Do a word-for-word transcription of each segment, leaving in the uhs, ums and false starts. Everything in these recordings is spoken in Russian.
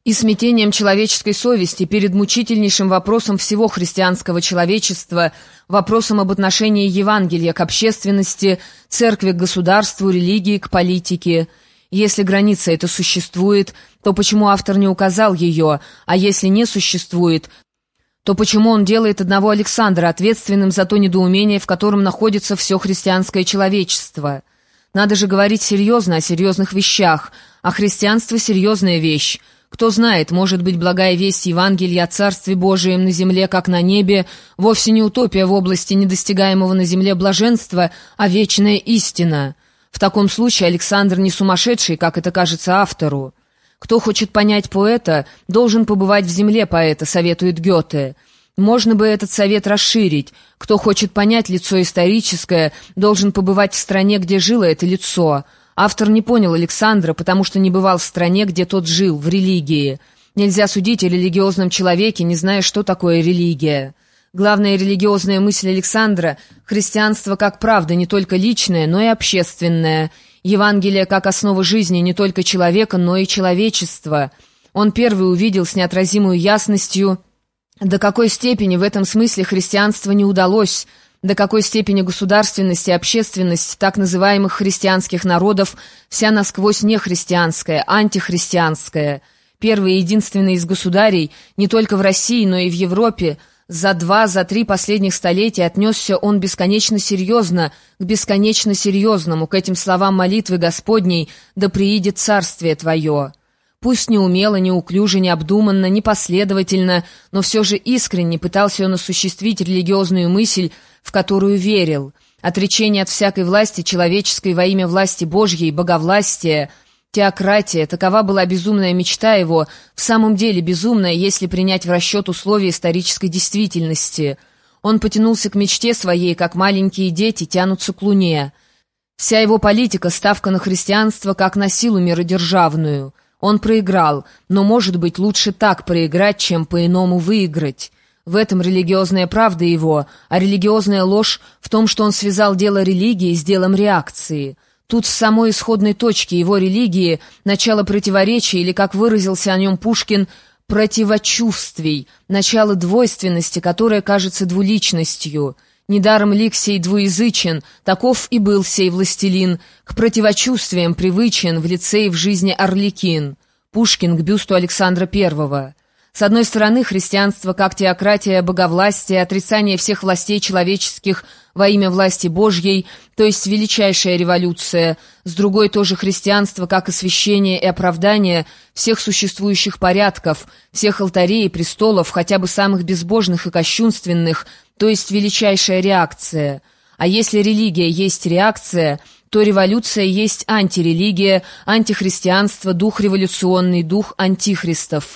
и смятением человеческой совести перед мучительнейшим вопросом всего христианского человечества, вопросом об отношении Евангелия к общественности, церкви к государству, религии к политике. Если граница эта существует, то почему автор не указал ее, а если не существует, то почему он делает одного Александра ответственным за то недоумение, в котором находится все христианское человечество? Надо же говорить серьезно о серьезных вещах, а христианство — серьезная вещь. Кто знает, может быть, благая весть Евангелия о Царстве Божием на земле, как на небе, вовсе не утопия в области недостигаемого на земле блаженства, а вечная истина. В таком случае Александр не сумасшедший, как это кажется автору. Кто хочет понять поэта, должен побывать в земле поэта, советует Гёте. Можно бы этот совет расширить. Кто хочет понять лицо историческое, должен побывать в стране, где жило это лицо. Автор не понял Александра, потому что не бывал в стране, где тот жил, в религии. Нельзя судить о религиозном человеке, не зная, что такое религия. Главная религиозная мысль Александра — христианство как правда не только личное, но и общественное. Евангелие как основа жизни не только человека, но и человечества. Он первый увидел с неотразимой ясностью, до какой степени в этом смысле христианство не удалось, до какой степени государственность и общественность так называемых христианских народов вся насквозь нехристианская, антихристианская. Первый и единственный из государей, не только в России, но и в Европе, за два, за три последних столетия отнесся он бесконечно серьезно, к бесконечно серьезному, к этим словам молитвы Господней «Да приидет царствие Твое». Пусть неумело, неуклюже, необдуманно, непоследовательно, но все же искренне пытался он осуществить религиозную мысль, в которую верил. Отречение от всякой власти человеческой во имя власти Божьей, боговластия, теократия — такова была безумная мечта его, в самом деле безумная, если принять в расчет условия исторической действительности. Он потянулся к мечте своей, как маленькие дети тянутся к луне. Вся его политика — ставка на христианство, как на силу миродержавную. Он проиграл, но, может быть, лучше так проиграть, чем по-иному выиграть. В этом религиозная правда его, а религиозная ложь в том, что он связал дело религии с делом реакции. Тут в самой исходной точке его религии начало противоречия, или, как выразился о нем Пушкин, противочувствий, начало двойственности, которая кажется двуличностью. Недаром лик сей двуязычен, таков и был сей властелин, к противочувствиям привычен в лице и в жизни Арлекин. Пушкин к бюсту Александра Первого. С одной стороны, христианство как теократия, боговластие, отрицание всех властей человеческих во имя власти Божьей, то есть величайшая революция. С другой, тоже христианство как освящение и оправдание всех существующих порядков, всех алтарей и престолов, хотя бы самых безбожных и кощунственных, то есть величайшая реакция. А если религия есть реакция, то революция есть антирелигия, антихристианство, дух революционный, дух антихристов.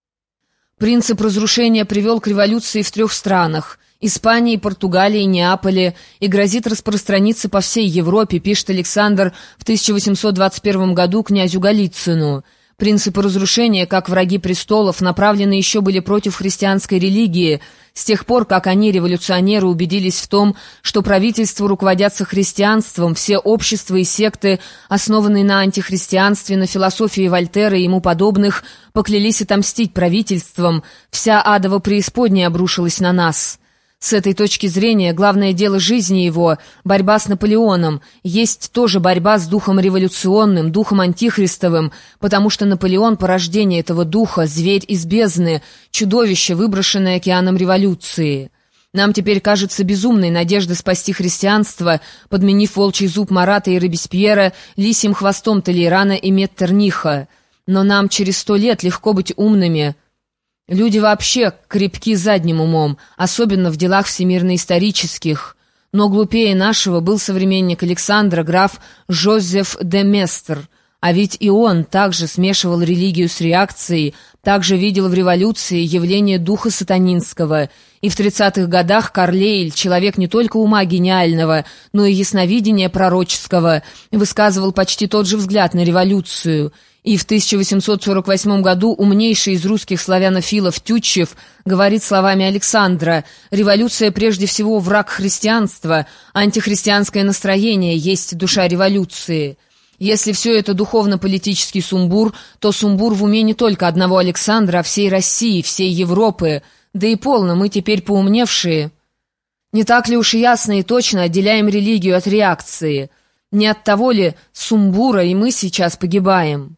Принцип разрушения привел к революции в трех странах – Испании, Португалии, Неаполе, и грозит распространиться по всей Европе, пишет Александр в тысяча восемьсот двадцать первом году князю Голицыну. Принципы разрушения, как враги престолов, направлены еще были против христианской религии, с тех пор, как они, революционеры, убедились в том, что правительства руководятся христианством, все общества и секты, основанные на антихристианстве, на философии Вольтера и ему подобных, поклялись отомстить правительствам, вся адова преисподняя обрушилась на нас. С этой точки зрения главное дело жизни его, борьба с Наполеоном, есть тоже борьба с духом революционным, духом антихристовым, потому что Наполеон — порождение этого духа, зверь из бездны, чудовище, выброшенное океаном революции. Нам теперь кажется безумной надежда спасти христианство, подменив волчий зуб Марата и Робеспьера лисьим хвостом Толейрана и Меттерниха. Но нам через сто лет легко быть умными. Люди вообще крепки задним умом, особенно в делах всемирно-исторических. Но глупее нашего был современник Александра, граф Жозеф де Местер. А ведь и он также смешивал религию с реакцией, также видел в революции явление духа сатанинского. И в тридцатых годах Карлейль, человек не только ума гениального, но и ясновидения пророческого, высказывал почти тот же взгляд на революцию. И в тысяча восемьсот сорок восьмом году умнейший из русских славянофилов Тютчев говорит словами Александра: «Революция прежде всего враг христианства, антихристианское настроение есть душа революции». Если все это духовно-политический сумбур, то сумбур в уме не только одного Александра, а всей России, всей Европы. Да и полно, мы теперь поумневшие. Не так ли уж ясно и точно отделяем религию от реакции? Не от того ли сумбура и мы сейчас погибаем?